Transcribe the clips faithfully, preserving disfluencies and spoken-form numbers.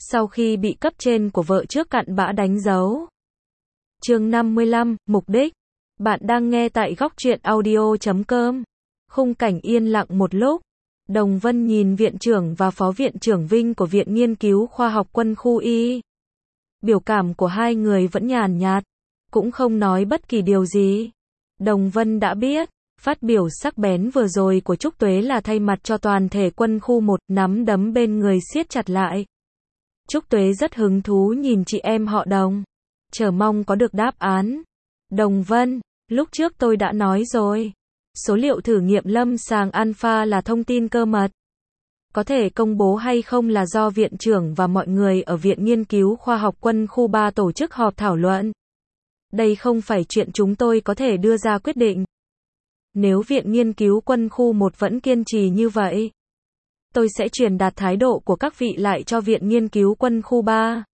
sau khi bị cấp trên của vợ trước cặn bã đánh dấu. Chương năm mươi lăm, mục đích. Bạn đang nghe tại góc truyện audio chấm com. Khung cảnh yên lặng một lúc. Đồng Vân nhìn viện trưởng và phó viện trưởng Vinh của Viện Nghiên cứu Khoa học Quân khu Y. Biểu cảm của hai người vẫn nhàn nhạt, cũng không nói bất kỳ điều gì. Đồng Vân đã biết, phát biểu sắc bén vừa rồi của Trúc Tuế là thay mặt cho toàn thể quân khu một, nắm đấm bên người siết chặt lại. Trúc Tuế rất hứng thú nhìn chị em họ Đồng, chờ mong có được đáp án. Đồng Vân, lúc trước tôi đã nói rồi, số liệu thử nghiệm lâm sàng alpha là thông tin cơ mật. Có thể công bố hay không là do viện trưởng và mọi người ở Viện Nghiên cứu Khoa học Quân khu ba tổ chức họp thảo luận. Đây không phải chuyện chúng tôi có thể đưa ra quyết định. Nếu Viện Nghiên cứu Quân khu một vẫn kiên trì như vậy, tôi sẽ truyền đạt thái độ của các vị lại cho Viện Nghiên cứu Quân khu ba.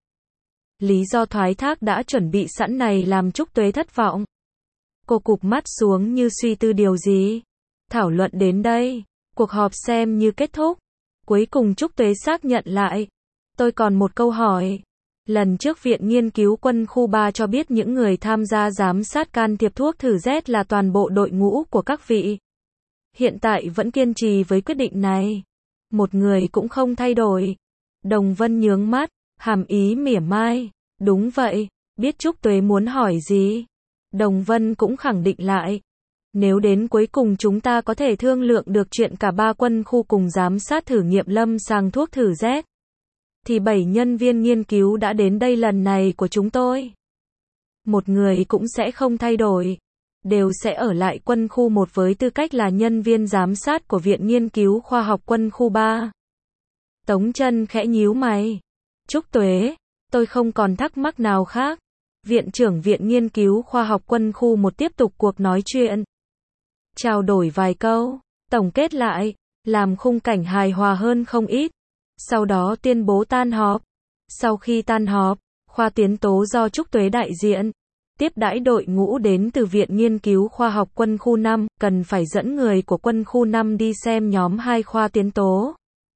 Lý do thoái thác đã chuẩn bị sẵn này làm Trúc Tuế thất vọng. Cô cụp mắt xuống như suy tư điều gì. Thảo luận đến đây, cuộc họp xem như kết thúc. Cuối cùng Trúc Tuế xác nhận lại. Tôi còn một câu hỏi. Lần trước Viện Nghiên cứu Quân khu ba cho biết những người tham gia giám sát can thiệp thuốc thử Z là toàn bộ đội ngũ của các vị. Hiện tại vẫn kiên trì với quyết định này. Một người cũng không thay đổi. Đồng Vân nhướng mắt, hàm ý mỉa mai. Đúng vậy, biết Trúc Tuế muốn hỏi gì. Đồng Vân cũng khẳng định lại. Nếu đến cuối cùng chúng ta có thể thương lượng được chuyện cả ba quân khu cùng giám sát thử nghiệm lâm sàng thuốc thử Z, thì bảy nhân viên nghiên cứu đã đến đây lần này của chúng tôi. Một người cũng sẽ không thay đổi. Đều sẽ ở lại quân khu một với tư cách là nhân viên giám sát của Viện Nghiên cứu Khoa học Quân khu ba. Tống Trân khẽ nhíu mày. Trúc Tuế, tôi không còn thắc mắc nào khác. Viện trưởng Viện Nghiên cứu Khoa học Quân khu một tiếp tục cuộc nói chuyện. Trao đổi vài câu, tổng kết lại, làm khung cảnh hài hòa hơn không ít. Sau đó tuyên bố tan họp. Sau khi tan họp, khoa tiến tố do Trúc Tuế đại diện, tiếp đãi đội ngũ đến từ Viện Nghiên cứu Khoa học Quân khu năm, cần phải dẫn người của Quân khu năm đi xem nhóm hai khoa tiến tố.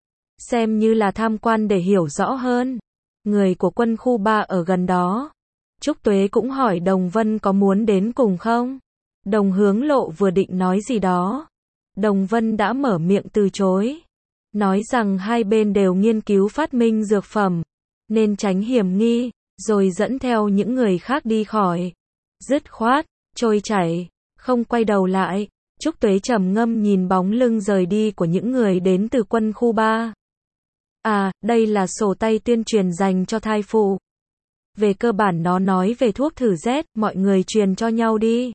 Xem như là tham quan để hiểu rõ hơn. Người của Quân khu ba ở gần đó. Trúc Tuế cũng hỏi Đồng Vân có muốn đến cùng không? Đồng Hướng Lộ vừa định nói gì đó. Đồng Vân đã mở miệng từ chối. Nói rằng hai bên đều nghiên cứu phát minh dược phẩm, nên tránh hiểm nghi, rồi dẫn theo những người khác đi khỏi. Dứt khoát, trôi chảy, không quay đầu lại. Trúc Tuế trầm ngâm nhìn bóng lưng rời đi của những người đến từ quân khu ba. À, đây là sổ tay tuyên truyền dành cho thai phụ. Về cơ bản nó nói về thuốc thử Z, mọi người truyền cho nhau đi.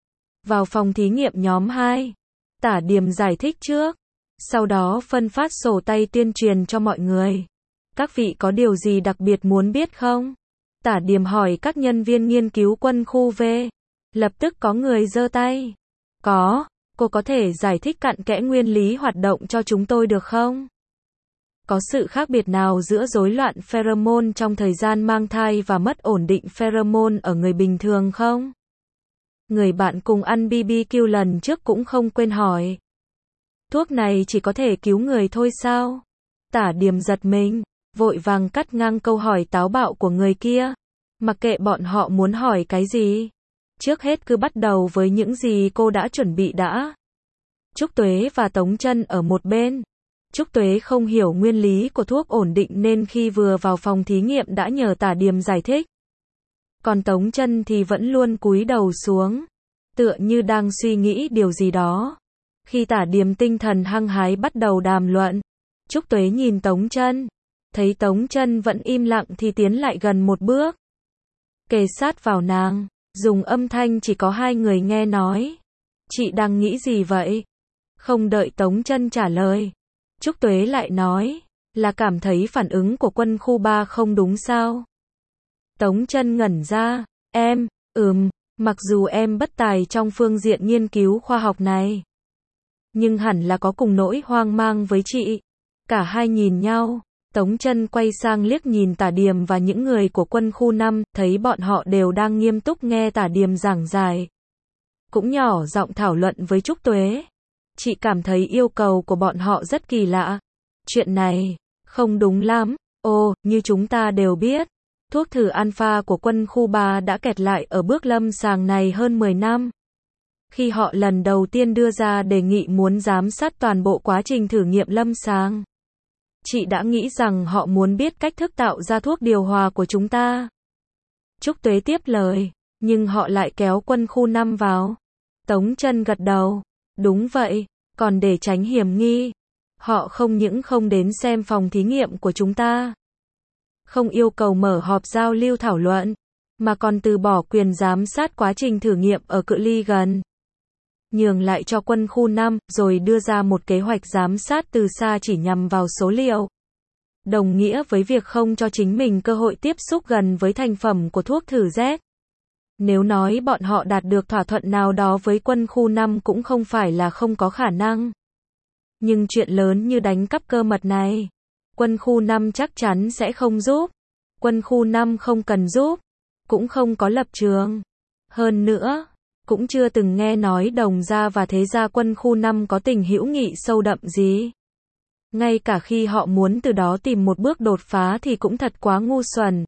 Vào phòng thí nghiệm nhóm hai, Tả Điềm giải thích trước, sau đó phân phát sổ tay tuyên truyền cho mọi người. Các vị có điều gì đặc biệt muốn biết không? Tả Điềm hỏi các nhân viên nghiên cứu quân khu V. Lập tức có người giơ tay. Có, cô có thể giải thích cặn kẽ nguyên lý hoạt động cho chúng tôi được không? Có sự khác biệt nào giữa rối loạn pheromone trong thời gian mang thai và mất ổn định pheromone ở người bình thường không? Người bạn cùng ăn bê bê kiu lần trước cũng không quên hỏi. Thuốc này chỉ có thể cứu người thôi sao? Tả Điềm giật mình, vội vàng cắt ngang câu hỏi táo bạo của người kia. Mặc kệ bọn họ muốn hỏi cái gì. Trước hết cứ bắt đầu với những gì cô đã chuẩn bị đã. Trúc Tuế và Tống Trân ở một bên. Trúc Tuế không hiểu nguyên lý của thuốc ổn định nên khi vừa vào phòng thí nghiệm đã nhờ Tả Điềm giải thích. Còn Tống Trân thì vẫn luôn cúi đầu xuống, tựa như đang suy nghĩ điều gì đó. Khi Tả Điềm tinh thần hăng hái bắt đầu đàm luận, Trúc Tuế nhìn Tống Trân, thấy Tống Trân vẫn im lặng thì tiến lại gần một bước, kề sát vào nàng, dùng âm thanh chỉ có hai người nghe nói. Chị đang nghĩ gì vậy? Không đợi Tống Trân trả lời, Trúc Tuế lại nói, là cảm thấy phản ứng của quân khu ba không đúng sao? Tống Trân ngẩn ra, em, ừm, mặc dù em bất tài trong phương diện nghiên cứu khoa học này, nhưng hẳn là có cùng nỗi hoang mang với chị. Cả hai nhìn nhau, Tống Trân quay sang liếc nhìn Tả Điềm và những người của quân khu năm, thấy bọn họ đều đang nghiêm túc nghe Tả Điềm giảng giải. Cũng nhỏ giọng thảo luận với Trúc Tuế. Chị cảm thấy yêu cầu của bọn họ rất kỳ lạ. Chuyện này, không đúng lắm, Ồ, như chúng ta đều biết, thuốc thử alpha của quân khu ba đã kẹt lại ở bước lâm sàng này hơn mười năm. Khi họ lần đầu tiên đưa ra đề nghị muốn giám sát toàn bộ quá trình thử nghiệm lâm sàng, chị đã nghĩ rằng họ muốn biết cách thức tạo ra thuốc điều hòa của chúng ta. Trúc Tuế tiếp lời, nhưng họ lại kéo quân khu năm vào. Tống Chân gật đầu, đúng vậy, còn để tránh hiểm nghi, họ không những không đến xem phòng thí nghiệm của chúng ta, không yêu cầu mở họp giao lưu thảo luận, mà còn từ bỏ quyền giám sát quá trình thử nghiệm ở cự ly gần, nhường lại cho quân khu năm, rồi đưa ra một kế hoạch giám sát từ xa chỉ nhằm vào số liệu, đồng nghĩa với việc không cho chính mình cơ hội tiếp xúc gần với thành phẩm của thuốc thử Z. Nếu nói bọn họ đạt được thỏa thuận nào đó với quân khu năm cũng không phải là không có khả năng. Nhưng chuyện lớn như đánh cắp cơ mật này, quân khu năm chắc chắn sẽ không giúp. Quân khu năm không cần giúp, cũng không có lập trường. Hơn nữa, cũng chưa từng nghe nói Đồng gia và Thế gia quân khu năm có tình hữu nghị sâu đậm gì. Ngay cả khi họ muốn từ đó tìm một bước đột phá thì cũng thật quá ngu xuẩn.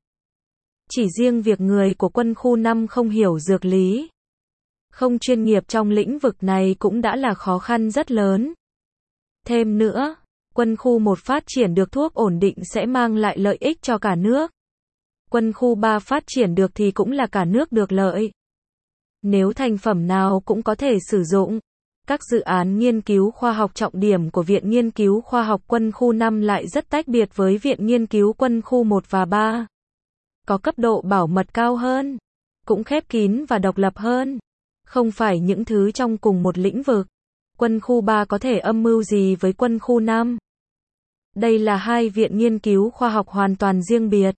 Chỉ riêng việc người của quân khu năm không hiểu dược lý, không chuyên nghiệp trong lĩnh vực này cũng đã là khó khăn rất lớn. Thêm nữa, quân khu một phát triển được thuốc ổn định sẽ mang lại lợi ích cho cả nước. Quân khu ba phát triển được thì cũng là cả nước được lợi. Nếu thành phẩm nào cũng có thể sử dụng, các dự án nghiên cứu khoa học trọng điểm của Viện Nghiên cứu Khoa học Quân khu năm lại rất tách biệt với Viện Nghiên cứu Quân khu một và ba. Có cấp độ bảo mật cao hơn, cũng khép kín và độc lập hơn. Không phải những thứ trong cùng một lĩnh vực. Quân khu ba có thể âm mưu gì với quân khu năm? Đây là hai viện nghiên cứu khoa học hoàn toàn riêng biệt.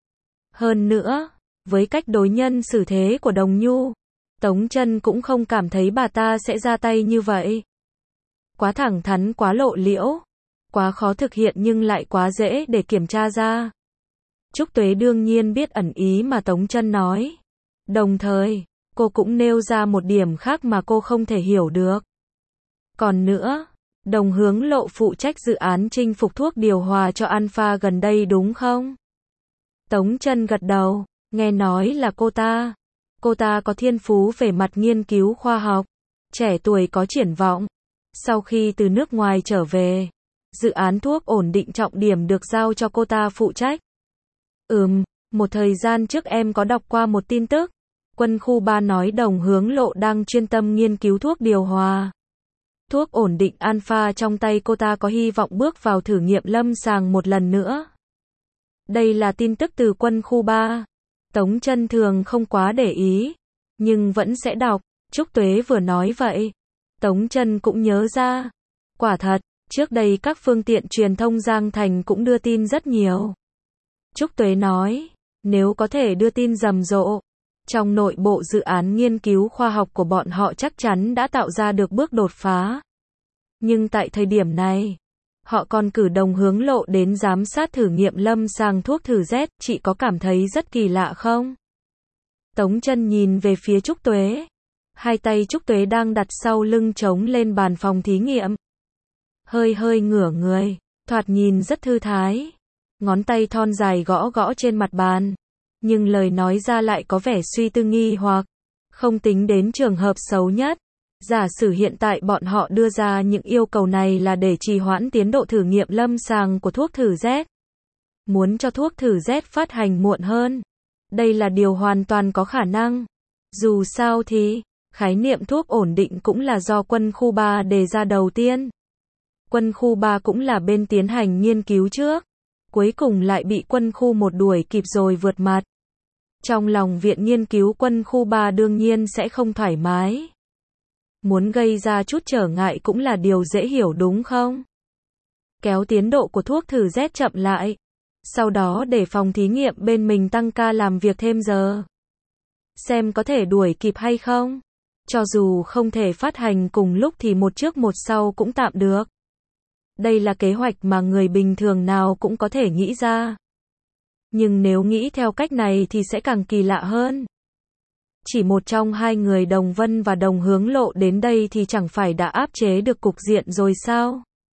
Hơn nữa, với cách đối nhân xử thế của Đồng Nhu, Tống Chân cũng không cảm thấy bà ta sẽ ra tay như vậy. Quá thẳng thắn, quá lộ liễu, quá khó thực hiện nhưng lại quá dễ để kiểm tra ra. Trúc Tuế đương nhiên biết ẩn ý mà Tống Chân nói. Đồng thời, cô cũng nêu ra một điểm khác mà cô không thể hiểu được. Còn nữa, Đồng Hướng Lộ phụ trách dự án chinh phục thuốc điều hòa cho Alpha gần đây đúng không? Tống Chân gật đầu, nghe nói là cô ta. Cô ta có thiên phú về mặt nghiên cứu khoa học, trẻ tuổi có triển vọng. Sau khi từ nước ngoài trở về, dự án thuốc ổn định trọng điểm được giao cho cô ta phụ trách. Ừm, một thời gian trước em có đọc qua một tin tức. Quân khu ba nói Đồng Hướng Lộ đang chuyên tâm nghiên cứu thuốc điều hòa. Thuốc ổn định Alpha trong tay cô ta có hy vọng bước vào thử nghiệm lâm sàng một lần nữa. Đây là tin tức từ quân khu ba. Tống Chân thường không quá để ý, nhưng vẫn sẽ đọc. Trúc Tuế vừa nói vậy, Tống Chân cũng nhớ ra. Quả thật, trước đây các phương tiện truyền thông Giang Thành cũng đưa tin rất nhiều. Trúc Tuế nói, nếu có thể đưa tin rầm rộ, trong nội bộ dự án nghiên cứu khoa học của bọn họ chắc chắn đã tạo ra được bước đột phá. Nhưng tại thời điểm này, họ còn cử Đồng Hướng Lộ đến giám sát thử nghiệm lâm sàng thuốc thử Z, chị có cảm thấy rất kỳ lạ không? Tống Chân nhìn về phía Trúc Tuế. Hai tay Trúc Tuế đang đặt sau lưng chống lên bàn phòng thí nghiệm. Hơi hơi ngửa người, thoạt nhìn rất thư thái. Ngón tay thon dài gõ gõ trên mặt bàn. Nhưng lời nói ra lại có vẻ suy tư nghi hoặc, không tính đến trường hợp xấu nhất. Giả sử hiện tại bọn họ đưa ra những yêu cầu này là để trì hoãn tiến độ thử nghiệm lâm sàng của thuốc thử Z. Muốn cho thuốc thử Z phát hành muộn hơn. Đây là điều hoàn toàn có khả năng. Dù sao thì, khái niệm thuốc ổn định cũng là do quân khu ba đề ra đầu tiên. Quân khu ba cũng là bên tiến hành nghiên cứu trước. Cuối cùng lại bị quân khu một đuổi kịp rồi vượt mặt. Trong lòng viện nghiên cứu quân khu ba đương nhiên sẽ không thoải mái. Muốn gây ra chút trở ngại cũng là điều dễ hiểu đúng không? Kéo tiến độ của thuốc thử Z chậm lại. Sau đó để phòng thí nghiệm bên mình tăng ca làm việc thêm giờ. Xem có thể đuổi kịp hay không? Cho dù không thể phát hành cùng lúc thì một trước một sau cũng tạm được. Đây là kế hoạch mà người bình thường nào cũng có thể nghĩ ra. Nhưng nếu nghĩ theo cách này thì sẽ càng kỳ lạ hơn. Chỉ một trong hai người Đồng Vân và Đồng Hướng Lộ đến đây thì chẳng phải đã áp chế được cục diện rồi sao?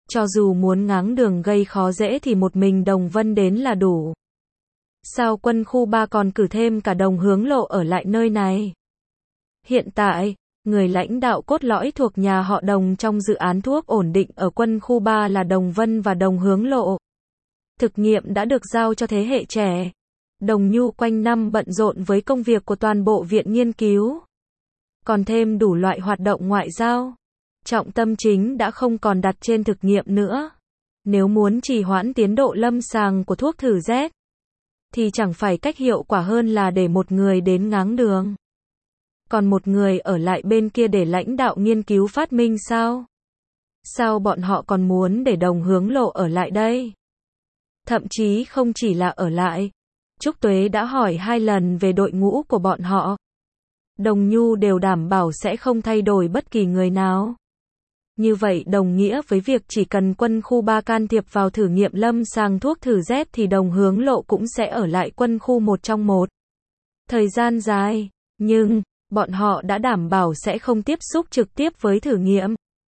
Cho dù muốn ngáng đường gây khó dễ thì một mình Đồng Vân đến là đủ. Sao quân khu ba còn cử thêm cả Đồng Hướng Lộ ở lại nơi này? Hiện tại, người lãnh đạo cốt lõi thuộc nhà họ Đồng trong dự án thuốc ổn định ở quân khu ba là Đồng Vân và Đồng Hướng Lộ. Thực nghiệm đã được giao cho thế hệ trẻ. Đồng Nhu quanh năm bận rộn với công việc của toàn bộ viện nghiên cứu. Còn thêm đủ loại hoạt động ngoại giao. Trọng tâm chính đã không còn đặt trên thực nghiệm nữa. Nếu muốn trì hoãn tiến độ lâm sàng của thuốc thử Z, thì chẳng phải cách hiệu quả hơn là để một người đến ngáng đường. Còn một người ở lại bên kia để lãnh đạo nghiên cứu phát minh sao? Sao bọn họ còn muốn để Đồng Hướng Lộ ở lại đây? Thậm chí không chỉ là ở lại. Trúc Tuế đã hỏi hai lần về đội ngũ của bọn họ. Đồng Nhu đều đảm bảo sẽ không thay đổi bất kỳ người nào. Như vậy đồng nghĩa với việc chỉ cần quân khu ba can thiệp vào thử nghiệm lâm sàng thuốc thử Z thì Đồng Hướng Lộ cũng sẽ ở lại quân khu một trong một thời gian dài. Nhưng, bọn họ đã đảm bảo sẽ không tiếp xúc trực tiếp với thử nghiệm.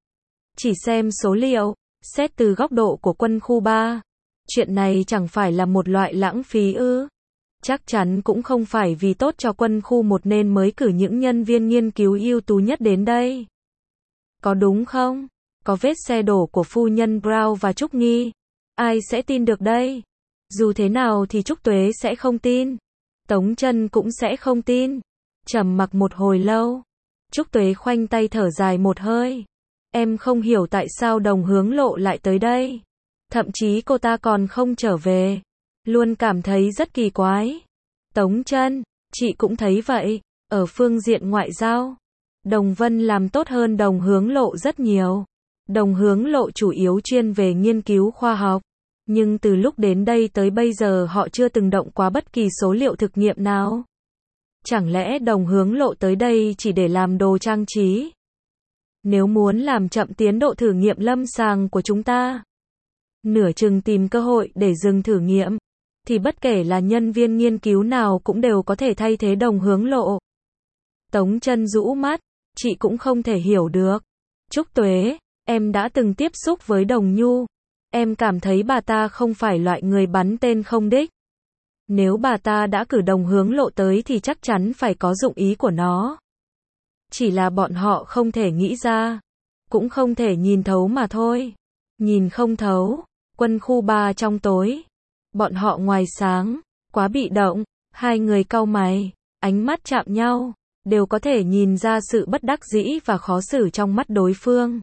Chỉ xem số liệu, xét từ góc độ của quân khu ba. Chuyện này chẳng phải là một loại lãng phí ư? Chắc chắn cũng không phải vì tốt cho quân khu một nên mới cử những nhân viên nghiên cứu ưu tú nhất đến đây. Có đúng không? Có vết xe đổ của phu nhân Brown và Trúc Nghi. Ai sẽ tin được đây? Dù thế nào thì Trúc Tuế sẽ không tin. Tống Chân cũng sẽ không tin. Trầm mặc một hồi lâu. Trúc Tuế khoanh tay thở dài một hơi. Em không hiểu tại sao Đồng Hướng Lộ lại tới đây. Thậm chí cô ta còn không trở về. Luôn cảm thấy rất kỳ quái. Tống Chân, chị cũng thấy vậy. Ở phương diện ngoại giao, Đồng Vân làm tốt hơn Đồng Hướng Lộ rất nhiều. Đồng Hướng Lộ chủ yếu chuyên về nghiên cứu khoa học. Nhưng từ lúc đến đây tới bây giờ họ chưa từng động qua bất kỳ số liệu thực nghiệm nào. Chẳng lẽ Đồng Hướng Lộ tới đây chỉ để làm đồ trang trí? Nếu muốn làm chậm tiến độ thử nghiệm lâm sàng của chúng ta, nửa chừng tìm cơ hội để dừng thử nghiệm, thì bất kể là nhân viên nghiên cứu nào cũng đều có thể thay thế Đồng Hướng Lộ. Tống Chân rũ mắt, chị cũng không thể hiểu được. Trúc Tuế, em đã từng tiếp xúc với Đồng Nhu. Em cảm thấy bà ta không phải loại người bắn tên không đích. Nếu bà ta đã cử Đồng Hướng Lộ tới thì chắc chắn phải có dụng ý của nó. Chỉ là bọn họ không thể nghĩ ra, cũng không thể nhìn thấu mà thôi. Nhìn không thấu, quân khu ba trong tối, bọn họ ngoài sáng, quá bị động, hai người cau mày, ánh mắt chạm nhau, đều có thể nhìn ra sự bất đắc dĩ và khó xử trong mắt đối phương.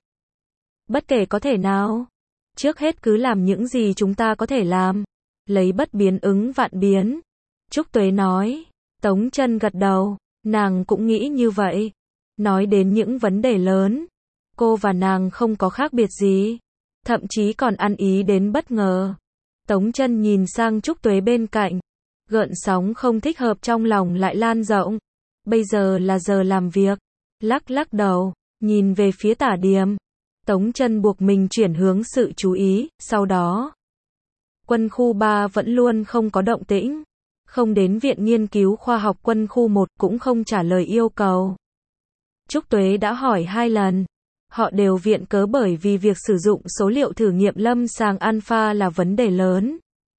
Bất kể có thể nào, trước hết cứ làm những gì chúng ta có thể làm, lấy bất biến ứng vạn biến. Trúc Tuế nói. Tống Chân gật đầu, nàng cũng nghĩ như vậy. Nói đến những vấn đề lớn, cô và nàng không có khác biệt gì, thậm chí còn ăn ý đến bất ngờ. Tống Chân nhìn sang Trúc Tuế bên cạnh, gợn sóng không thích hợp trong lòng lại lan rộng. Bây giờ là giờ làm việc. Lắc lắc đầu, nhìn về phía Tả Điềm. Tống Chân buộc mình chuyển hướng sự chú ý, sau đó quân khu ba vẫn luôn không có động tĩnh, không đến viện nghiên cứu khoa học quân khu một cũng không trả lời yêu cầu. Trúc Tuế đã hỏi hai lần, họ đều viện cớ bởi vì việc sử dụng số liệu thử nghiệm lâm sàng alpha là vấn đề lớn.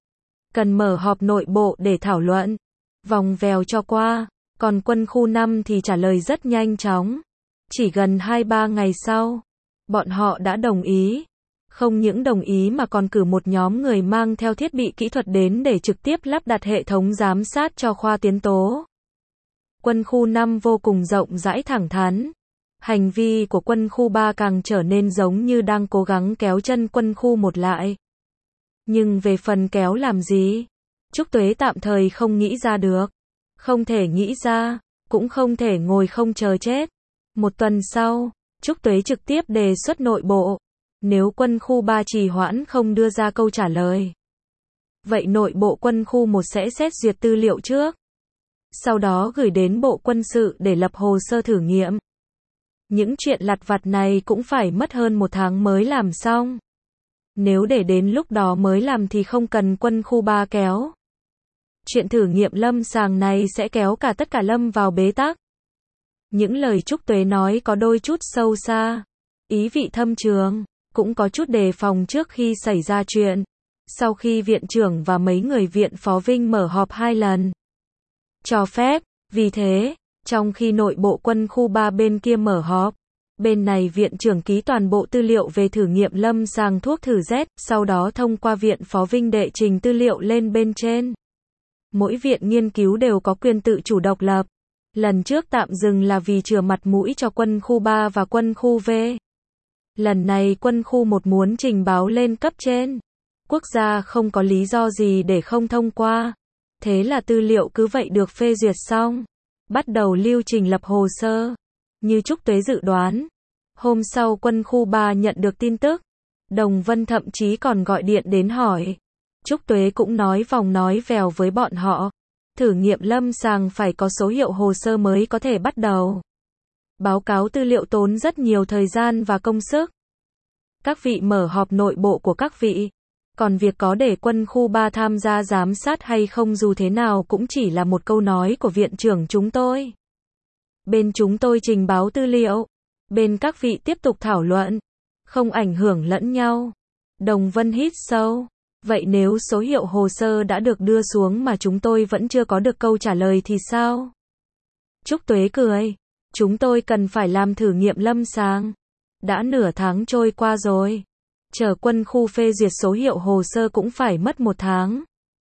Cần mở họp nội bộ để thảo luận, vòng vèo cho qua, còn quân khu năm thì trả lời rất nhanh chóng. Chỉ gần hai ba ngày sau, bọn họ đã đồng ý. Không những đồng ý mà còn cử một nhóm người mang theo thiết bị kỹ thuật đến để trực tiếp lắp đặt hệ thống giám sát cho khoa tiến tố. Quân khu năm vô cùng rộng rãi thẳng thắn. Hành vi của quân khu ba càng trở nên giống như đang cố gắng kéo chân quân khu một lại. Nhưng về phần kéo làm gì? Trúc Tuế tạm thời không nghĩ ra được. Không thể nghĩ ra, cũng không thể ngồi không chờ chết. Một tuần sau, Trúc Tuế trực tiếp đề xuất nội bộ. Nếu quân khu ba trì hoãn không đưa ra câu trả lời, vậy nội bộ quân khu một sẽ xét duyệt tư liệu trước. Sau đó gửi đến bộ quân sự để lập hồ sơ thử nghiệm. Những chuyện lặt vặt này cũng phải mất hơn một tháng mới làm xong. Nếu để đến lúc đó mới làm thì không cần quân khu ba kéo. Chuyện thử nghiệm lâm sàng này sẽ kéo cả tất cả lâm vào bế tắc. Những lời Trúc Tuế nói có đôi chút sâu xa, ý vị thâm trường. cũng có chút đề phòng trước khi xảy ra chuyện. Sau khi viện trưởng và mấy người viện phó Vinh mở họp hai lần cho phép, vì thế, trong khi nội bộ quân khu ba bên kia mở họp, bên này viện trưởng ký toàn bộ tư liệu về thử nghiệm lâm sàng thuốc thử Z, sau đó thông qua viện phó Vinh đệ trình tư liệu lên bên trên. Mỗi viện nghiên cứu đều có quyền tự chủ độc lập. Lần trước tạm dừng là vì chừa mặt mũi cho quân khu ba và quân khu V. Lần này quân khu một muốn trình báo lên cấp trên quốc gia không có lý do gì để không thông qua. Thế là tư liệu cứ vậy được phê duyệt xong. Bắt đầu lưu trình lập hồ sơ. Như Trúc Tuế dự đoán, hôm sau quân khu ba nhận được tin tức. Đồng Vân thậm chí còn gọi điện đến hỏi. Trúc Tuế cũng nói vòng nói vèo với bọn họ. Thử nghiệm lâm sàng phải có số hiệu hồ sơ mới có thể bắt đầu. Báo cáo tư liệu tốn rất nhiều thời gian và công sức. Các vị mở họp nội bộ của các vị. Còn việc có để quân khu ba tham gia giám sát hay không dù thế nào cũng chỉ là một câu nói của viện trưởng chúng tôi. Bên chúng tôi trình báo tư liệu. Bên các vị tiếp tục thảo luận. Không ảnh hưởng lẫn nhau. Đồng Vân hít sâu. Vậy nếu số hiệu hồ sơ đã được đưa xuống mà chúng tôi vẫn chưa có được câu trả lời thì sao? Trúc Tuế cười. Chúng tôi cần phải làm thử nghiệm lâm sàng. Đã nửa tháng trôi qua rồi. Chờ quân khu phê duyệt số hiệu hồ sơ cũng phải mất một tháng.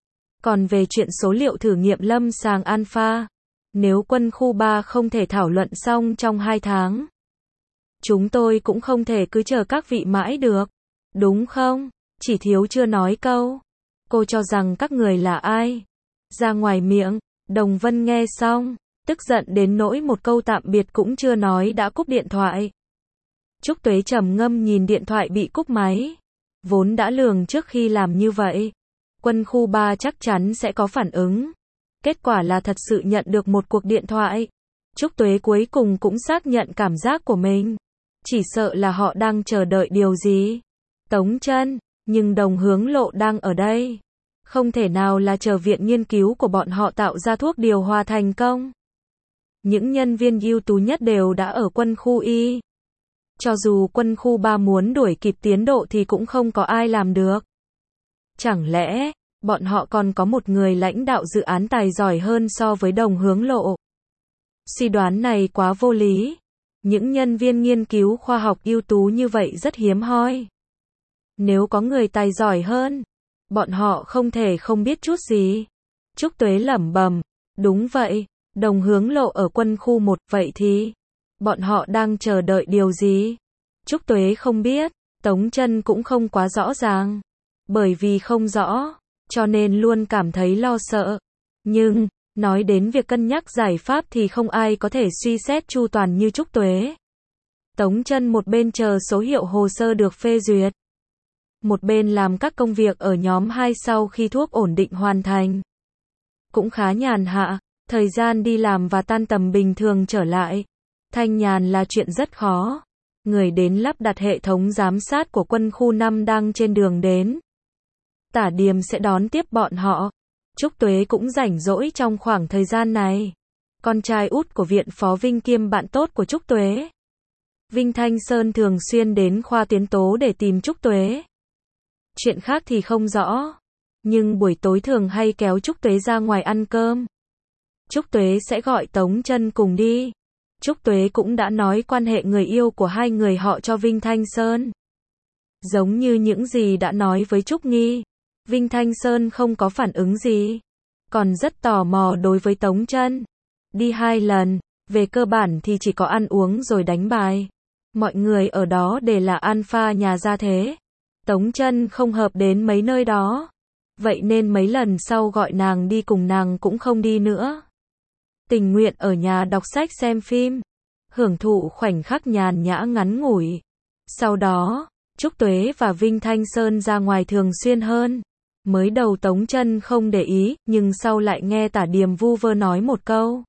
Còn về chuyện số liệu thử nghiệm lâm sàng alpha, nếu quân khu ba không thể thảo luận xong trong hai tháng, chúng tôi cũng không thể cứ chờ các vị mãi được. Đúng không? Chỉ thiếu chưa nói câu. Cô cho rằng các người là ai? Ra ngoài miệng, Đồng Vân nghe xong, tức giận đến nỗi một câu tạm biệt cũng chưa nói đã cúp điện thoại. Trúc Tuế trầm ngâm nhìn điện thoại bị cúp máy. Vốn đã lường trước khi làm như vậy, quân khu ba chắc chắn sẽ có phản ứng. Kết quả là thật sự nhận được một cuộc điện thoại. Trúc Tuế cuối cùng cũng xác nhận cảm giác của mình. Chỉ sợ là họ đang chờ đợi điều gì. Tống Chân, nhưng Đồng Hướng Lộ đang ở đây. Không thể nào là chờ viện nghiên cứu của bọn họ tạo ra thuốc điều hòa thành công. Những nhân viên ưu tú nhất đều đã ở quân khu Y. Cho dù quân khu ba muốn đuổi kịp tiến độ thì cũng không có ai làm được. Chẳng lẽ, bọn họ còn có một người lãnh đạo dự án tài giỏi hơn so với Đồng Hướng Lộ? Suy đoán này quá vô lý. Những nhân viên nghiên cứu khoa học ưu tú như vậy rất hiếm hoi. Nếu có người tài giỏi hơn, bọn họ không thể không biết chút gì. Trúc Tuế lẩm bẩm, đúng vậy, Đồng Hướng Lộ ở quân khu một, vậy thì bọn họ đang chờ đợi điều gì? Trúc Tuế không biết, Tống Chân cũng không quá rõ ràng. Bởi vì không rõ, cho nên luôn cảm thấy lo sợ. Nhưng, nói đến việc cân nhắc giải pháp thì không ai có thể suy xét chu toàn như Trúc Tuế. Tống Chân một bên chờ số hiệu hồ sơ được phê duyệt. Một bên làm các công việc ở nhóm hai sau khi thuốc ổn định hoàn thành. Cũng khá nhàn hạ, thời gian đi làm và tan tầm bình thường trở lại. Thanh nhàn là chuyện rất khó. Người đến lắp đặt hệ thống giám sát của quân khu năm đang trên đường đến. Tả Điềm sẽ đón tiếp bọn họ. Trúc Tuế cũng rảnh rỗi trong khoảng thời gian này. Con trai út của viện phó Vinh kiêm bạn tốt của Trúc Tuế. Vinh Thanh Sơn thường xuyên đến khoa tiến tố để tìm Trúc Tuế. Chuyện khác thì không rõ. Nhưng buổi tối thường hay kéo Trúc Tuế ra ngoài ăn cơm. Trúc Tuế sẽ gọi Tống Chân cùng đi. Trúc Tuế cũng đã nói quan hệ người yêu của hai người họ cho Vinh Thanh Sơn. Giống như những gì đã nói với Trúc Nghi. Vinh Thanh Sơn không có phản ứng gì. Còn rất tò mò đối với Tống Chân. Đi hai lần, về cơ bản thì chỉ có ăn uống rồi đánh bài. Mọi người ở đó đều là alpha nhà gia thế. Tống Chân không hợp đến mấy nơi đó. Vậy nên mấy lần sau gọi nàng đi cùng nàng cũng không đi nữa. Tình nguyện ở nhà đọc sách xem phim. Hưởng thụ khoảnh khắc nhàn nhã ngắn ngủi. Sau đó, Trúc Tuế và Vinh Thanh Sơn ra ngoài thường xuyên hơn. Mới đầu Tống Chân không để ý, nhưng sau lại nghe Tả Điềm vu vơ nói một câu.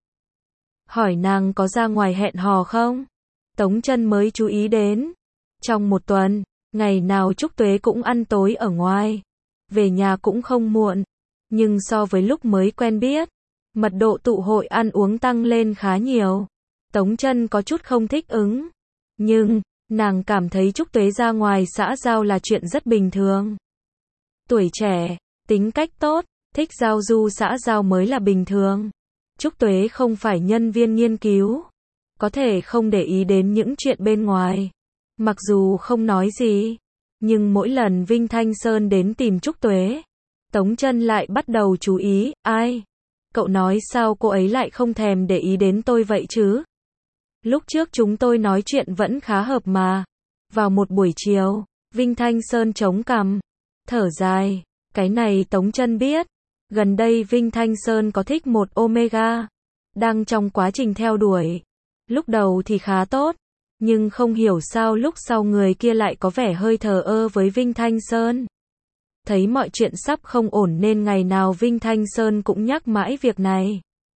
Hỏi nàng có ra ngoài hẹn hò không? Tống Chân mới chú ý đến. Trong một tuần, ngày nào Trúc Tuế cũng ăn tối ở ngoài. Về nhà cũng không muộn. Nhưng so với lúc mới quen biết, mật độ tụ hội ăn uống tăng lên khá nhiều. Tống Chân có chút không thích ứng. Nhưng, Nàng cảm thấy Trúc Tuế ra ngoài xã giao là chuyện rất bình thường. Tuổi trẻ, tính cách tốt, thích giao du xã giao mới là bình thường. Trúc Tuế không phải nhân viên nghiên cứu, có thể không để ý đến những chuyện bên ngoài. Mặc dù không nói gì, nhưng mỗi lần Vinh Thanh Sơn đến tìm Trúc Tuế, Tống Chân lại bắt đầu chú ý, ai? Cậu nói sao cô ấy lại không thèm để ý đến tôi vậy chứ? Lúc trước chúng tôi nói chuyện vẫn khá hợp mà. Vào một buổi chiều, Vinh Thanh Sơn chống cằm, thở dài, cái này Tống Chân biết. Gần đây Vinh Thanh Sơn có thích một Omega, đang trong quá trình theo đuổi. Lúc đầu thì khá tốt, nhưng không hiểu sao lúc sau người kia lại có vẻ hơi thờ ơ với Vinh Thanh Sơn. Thấy mọi chuyện sắp không ổn nên ngày nào Vinh Thanh Sơn cũng nhắc mãi việc này.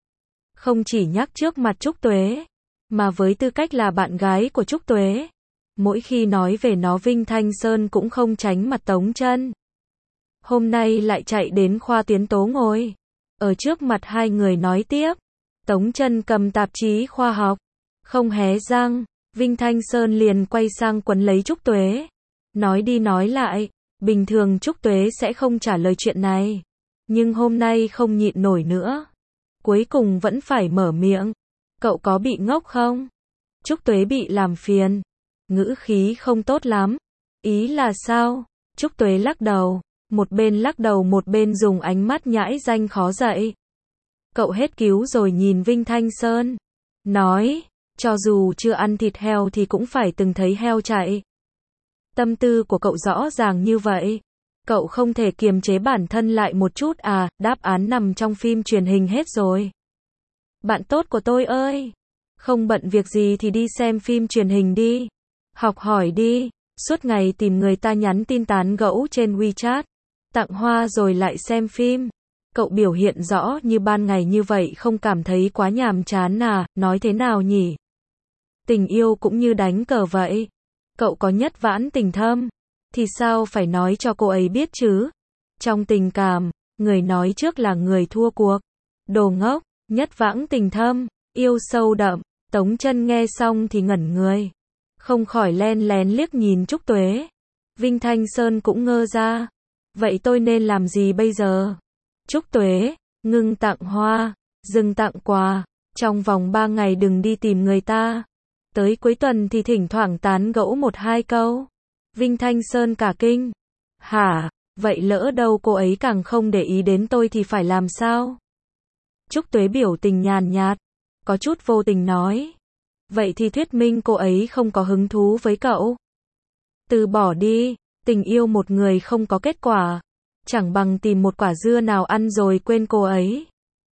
Không chỉ nhắc trước mặt Trúc Tuế, mà với tư cách là bạn gái của Trúc Tuế, mỗi khi nói về nó Vinh Thanh Sơn cũng không tránh mặt Tống Chân. Hôm nay lại chạy đến khoa tiến tố ngồi, ở trước mặt hai người nói tiếp. Tống Chân cầm tạp chí khoa học, không hé răng, Vinh Thanh Sơn liền quay sang quấn lấy Trúc Tuế. Nói đi nói lại, bình thường Trúc Tuế sẽ không trả lời chuyện này, nhưng hôm nay không nhịn nổi nữa. Cuối cùng vẫn phải mở miệng. Cậu có bị ngốc không? Trúc Tuế bị làm phiền, ngữ khí không tốt lắm. Ý là sao? Trúc Tuế lắc đầu, một bên lắc đầu một bên dùng ánh mắt nhãi ranh khó dạy. Cậu hết cứu rồi nhìn Vinh Thanh Sơn, nói, cho dù chưa ăn thịt heo thì cũng phải từng thấy heo chạy. Tâm tư của cậu rõ ràng như vậy. Cậu không thể kiềm chế bản thân lại một chút à? Đáp án nằm trong phim truyền hình hết rồi. Bạn tốt của tôi ơi, không bận việc gì thì đi xem phim truyền hình đi. Học hỏi đi, suốt ngày tìm người ta nhắn tin tán gẫu trên WeChat, tặng hoa rồi lại xem phim. Cậu biểu hiện rõ như ban ngày như vậy không cảm thấy quá nhàm chán à? Nói thế nào nhỉ? Tình yêu cũng như đánh cờ vậy. Cậu có nhất vãn tình thâm, thì sao phải nói cho cô ấy biết chứ? Trong tình cảm, người nói trước là người thua cuộc. Đồ ngốc, nhất vãng tình thâm, yêu sâu đậm. Tống Chân nghe xong thì ngẩn người, không khỏi len lén liếc nhìn Trúc Tuế. Vinh Thanh Sơn cũng ngơ ra. Vậy tôi nên làm gì bây giờ? Trúc Tuế, ngừng tặng hoa, dừng tặng quà. Trong vòng ba ngày đừng đi tìm người ta. Tới cuối tuần thì thỉnh thoảng tán gẫu một hai câu. Vinh Thanh Sơn cả kinh. Hả? Vậy lỡ đâu cô ấy càng không để ý đến tôi thì phải làm sao? Trúc Tuế biểu tình nhàn nhạt, có chút vô tình nói. Vậy thì thuyết minh cô ấy không có hứng thú với cậu. Từ bỏ đi, tình yêu một người không có kết quả, chẳng bằng tìm một quả dưa nào ăn rồi quên cô ấy.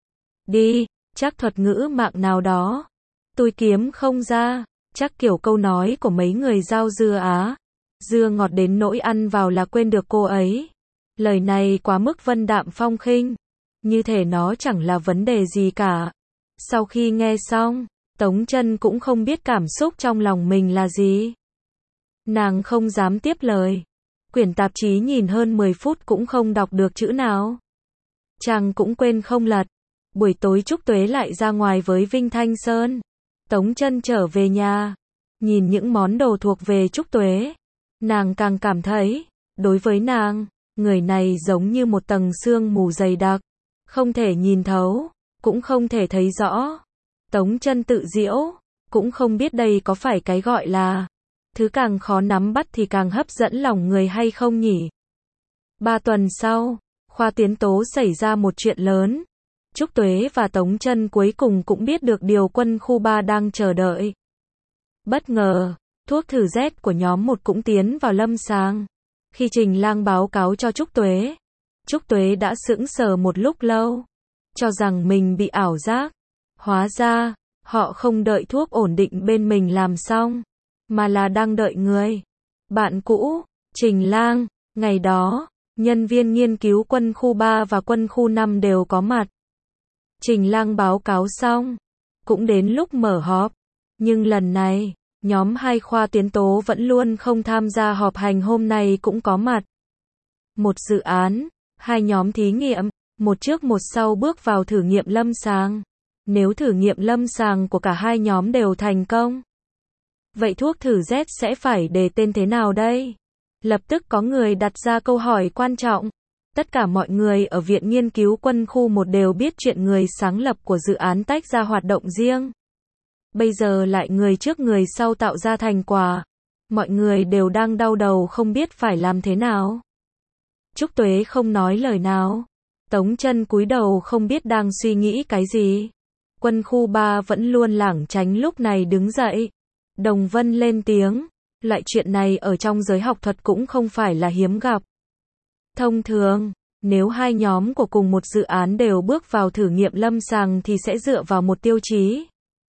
Đi, chắc thuật ngữ mạng nào đó. Tôi kiếm không ra, chắc kiểu câu nói của mấy người giao dưa á. Dưa ngọt đến nỗi ăn vào là quên được cô ấy. Lời này quá mức vân đạm phong khinh, như thể nó chẳng là vấn đề gì cả. Sau khi nghe xong, Tống Chân cũng không biết cảm xúc trong lòng mình là gì. Nàng không dám tiếp lời. Quyển tạp chí nhìn hơn mười phút cũng không đọc được chữ nào. Chàng cũng quên không lật. Buổi tối Trúc Tuế lại ra ngoài với Vinh Thanh Sơn. Tống Chân trở về nhà, nhìn những món đồ thuộc về Trúc Tuế, nàng càng cảm thấy, đối với nàng, người này giống như một tầng sương mù dày đặc, không thể nhìn thấu, cũng không thể thấy rõ. Tống Chân tự giễu, cũng không biết đây có phải cái gọi là thứ càng khó nắm bắt thì càng hấp dẫn lòng người hay không nhỉ? Ba tuần sau, khoa tiến tố xảy ra một chuyện lớn. Trúc Tuế và Tống Chân cuối cùng cũng biết được điều quân khu ba đang chờ đợi. Bất ngờ, thuốc thử Z của nhóm một cũng tiến vào lâm sàng. Khi Trình Lang báo cáo cho Trúc Tuế, Trúc Tuế đã sững sờ một lúc lâu, cho rằng mình bị ảo giác. Hóa ra, họ không đợi thuốc ổn định bên mình làm xong, mà là đang đợi người. Bạn cũ, Trình Lang, ngày đó, nhân viên nghiên cứu quân khu ba và quân khu năm đều có mặt. Trình Lang báo cáo xong, cũng đến lúc mở họp, nhưng lần này, nhóm hai khoa tiến tố vẫn luôn không tham gia họp hành hôm nay cũng có mặt. Một dự án, hai nhóm thí nghiệm, một trước một sau bước vào thử nghiệm lâm sàng. Nếu thử nghiệm lâm sàng của cả hai nhóm đều thành công, Vậy thuốc thử Z sẽ phải đề tên thế nào đây? Lập tức có người đặt ra câu hỏi quan trọng. Tất cả mọi người ở Viện Nghiên cứu Quân khu một đều biết chuyện người sáng lập của dự án tách ra hoạt động riêng. Bây giờ lại người trước người sau tạo ra thành quả. Mọi người đều đang đau đầu không biết phải làm thế nào. Trúc Tuế không nói lời nào. Tống Chân cúi đầu không biết đang suy nghĩ cái gì. Quân khu ba vẫn luôn lảng tránh lúc này đứng dậy. Đồng Vân lên tiếng. Loại chuyện này ở trong giới học thuật cũng không phải là hiếm gặp. Thông thường, nếu hai nhóm của cùng một dự án đều bước vào thử nghiệm lâm sàng thì sẽ dựa vào một tiêu chí.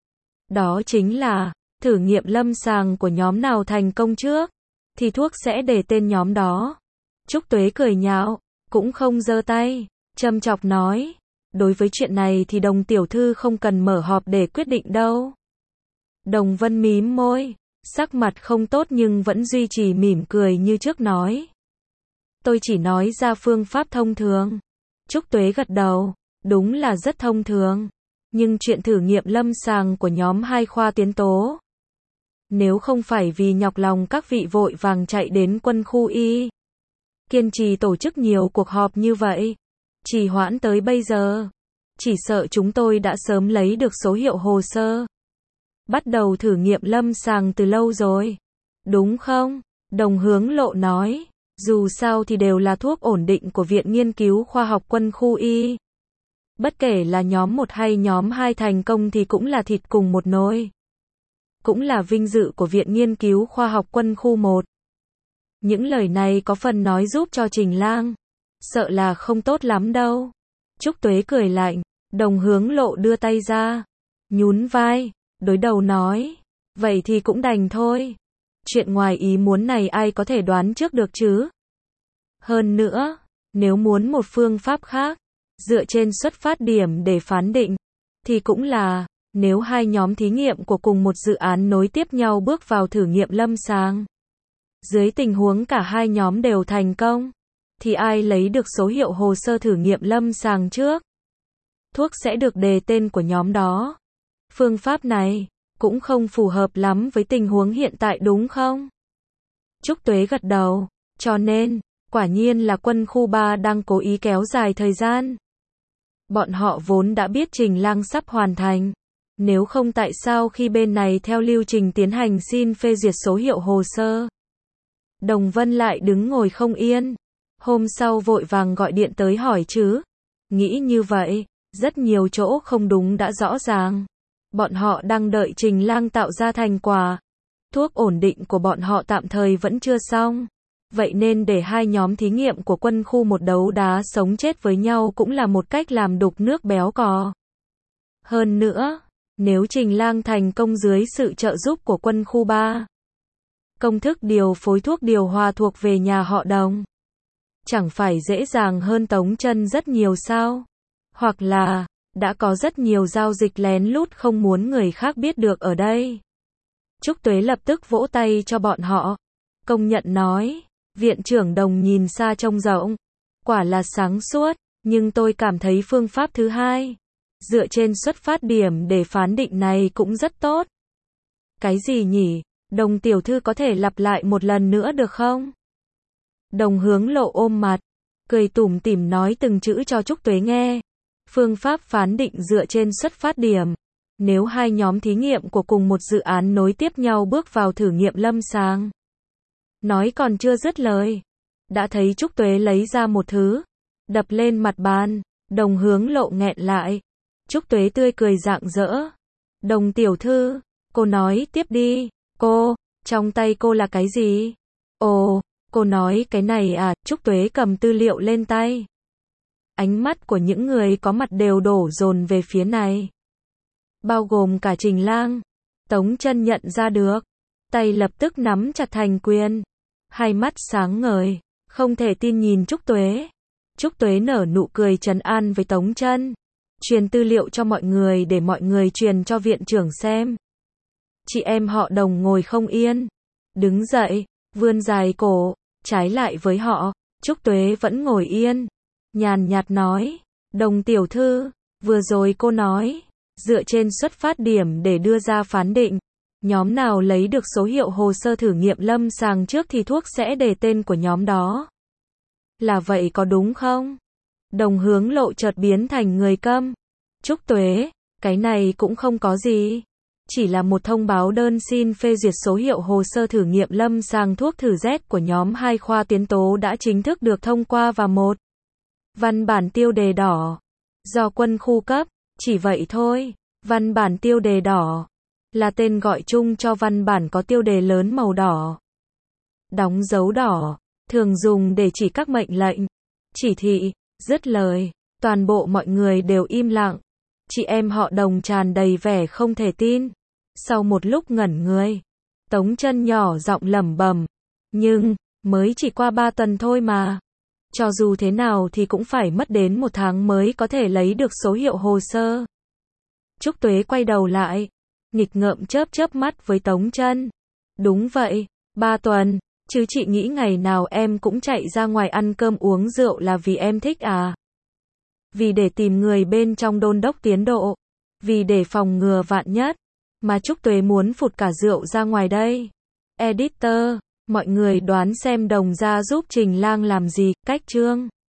Đó chính là, thử nghiệm lâm sàng của nhóm nào thành công trước, thì thuốc sẽ để tên nhóm đó. Trúc Tuế cười nhạo, cũng không giơ tay, châm chọc nói. Đối với chuyện này thì Đồng tiểu thư không cần mở họp để quyết định đâu. Đồng Vân mím môi, sắc mặt không tốt nhưng vẫn duy trì mỉm cười như trước nói. Tôi chỉ nói ra phương pháp thông thường. Trúc Tuế gật đầu, đúng là rất thông thường. Nhưng chuyện thử nghiệm lâm sàng của nhóm hai khoa tiến tố. Nếu không phải vì nhọc lòng các vị vội vàng chạy đến quân khu Y, kiên trì tổ chức nhiều cuộc họp như vậy, trì hoãn tới bây giờ, chỉ sợ chúng tôi đã sớm lấy được số hiệu hồ sơ. Bắt đầu thử nghiệm lâm sàng từ lâu rồi. Đúng không? Đồng Hướng Lộ nói. Dù sao thì đều là thuốc ổn định của Viện Nghiên cứu Khoa học Quân khu Y. Bất kể là nhóm một hay nhóm hai thành công thì cũng là thịt cùng một nồi. Cũng là vinh dự của Viện Nghiên cứu Khoa học Quân khu một. Những lời này có phần nói giúp cho Trình Lang. Sợ là không tốt lắm đâu. Trúc Tuế cười lạnh. Đồng Hướng Lộ đưa tay ra. Nhún vai. Đối đầu nói. Vậy thì cũng đành thôi. Chuyện ngoài ý muốn này ai có thể đoán trước được chứ? Hơn nữa, nếu muốn một phương pháp khác, dựa trên xuất phát điểm để phán định, thì cũng là, nếu hai nhóm thí nghiệm của cùng một dự án nối tiếp nhau bước vào thử nghiệm lâm sàng. Dưới tình huống cả hai nhóm đều thành công, thì ai lấy được số hiệu hồ sơ thử nghiệm lâm sàng trước? Thuốc sẽ được đề tên của nhóm đó. Phương pháp này cũng không phù hợp lắm với tình huống hiện tại đúng không? Trúc Tuế gật đầu, cho nên, quả nhiên là quân khu ba đang cố ý kéo dài thời gian. Bọn họ vốn đã biết Trình Lang sắp hoàn thành. Nếu không tại sao khi bên này theo lưu trình tiến hành xin phê duyệt số hiệu hồ sơ. Đồng Vân lại đứng ngồi không yên. Hôm sau vội vàng gọi điện tới hỏi chứ. Nghĩ như vậy, rất nhiều chỗ không đúng đã rõ ràng. Bọn họ đang đợi Trình Lang tạo ra thành quả. Thuốc ổn định của bọn họ tạm thời vẫn chưa xong. Vậy nên để hai nhóm thí nghiệm của quân khu một đấu đá sống chết với nhau cũng là một cách làm đục nước béo cò. Hơn nữa, nếu Trình Lang thành công dưới sự trợ giúp của quân khu ba, công thức điều phối thuốc điều hòa thuộc về nhà họ Đồng. Chẳng phải dễ dàng hơn Tống Chân rất nhiều sao? Hoặc là, đã có rất nhiều giao dịch lén lút không muốn người khác biết được ở đây. Trúc Tuế lập tức vỗ tay cho bọn họ. Công nhận nói, Viện trưởng Đồng nhìn xa trông rộng. Quả là sáng suốt, nhưng tôi cảm thấy phương pháp thứ hai, dựa trên xuất phát điểm để phán định này cũng rất tốt. Cái gì nhỉ? Đồng tiểu thư có thể lặp lại một lần nữa được không? Đồng Hướng Lộ ôm mặt, cười tủm tỉm nói từng chữ cho Trúc Tuế nghe. Phương pháp phán định dựa trên xuất phát điểm. Nếu hai nhóm thí nghiệm của cùng một dự án nối tiếp nhau bước vào thử nghiệm lâm sàng. Nói còn chưa dứt lời, đã thấy Trúc Tuế lấy ra một thứ, đập lên mặt bàn. Đồng Hướng Lộ nghẹn lại. Trúc Tuế tươi cười rạng rỡ. Đồng tiểu thư, cô nói tiếp đi. Cô, trong tay cô là cái gì? Ồ, cô nói cái này à? Trúc Tuế cầm tư liệu lên tay. Ánh mắt của những người có mặt đều đổ dồn về phía này. Bao gồm cả Trình Lang. Tống Chân nhận ra được. Tay lập tức nắm chặt thành quyền. Hai mắt sáng ngời. Không thể tin nhìn Trúc Tuế. Trúc Tuế nở nụ cười trấn an với Tống Chân. Truyền tư liệu cho mọi người để mọi người truyền cho viện trưởng xem. Chị em họ Đồng ngồi không yên. Đứng dậy, vươn dài cổ, trái lại với họ. Trúc Tuế vẫn ngồi yên. Nhàn nhạt nói, Đồng tiểu thư, vừa rồi cô nói, dựa trên xuất phát điểm để đưa ra phán định. Nhóm nào lấy được số hiệu hồ sơ thử nghiệm lâm sàng trước thì thuốc sẽ đề tên của nhóm đó. Là vậy có đúng không? Đồng hướng lộ chợt biến thành người câm. Trúc Tuế, cái này cũng không có gì. Chỉ là một thông báo đơn xin phê duyệt số hiệu hồ sơ thử nghiệm lâm sàng thuốc thử Z của nhóm hai khoa Tiến Tố đã chính thức được thông qua và một văn bản tiêu đề đỏ do quân khu cấp, chỉ vậy thôi. Văn bản tiêu đề đỏ là tên gọi chung cho văn bản có tiêu đề lớn màu đỏ. Đóng dấu đỏ, thường dùng để chỉ các mệnh lệnh, chỉ thị, dứt lời. Toàn bộ mọi người đều im lặng. Chị em họ Đồng tràn đầy vẻ không thể tin. Sau một lúc ngẩn người, Tống Chân nhỏ giọng lẩm bẩm, nhưng, mới chỉ qua ba tuần thôi mà. Cho dù thế nào thì cũng phải mất đến một tháng mới có thể lấy được số hiệu hồ sơ. Trúc Tuế quay đầu lại, nghịch ngợm chớp chớp mắt với Tống Chân. Đúng vậy, ba tuần, chứ chị nghĩ ngày nào em cũng chạy ra ngoài ăn cơm uống rượu là vì em thích à? Vì để tìm người bên trong đôn đốc tiến độ, vì để phòng ngừa vạn nhất, mà Trúc Tuế muốn phụt cả rượu ra ngoài đây. Editor, mọi người đoán xem Đồng gia giúp Trình Lang làm gì, cách chương.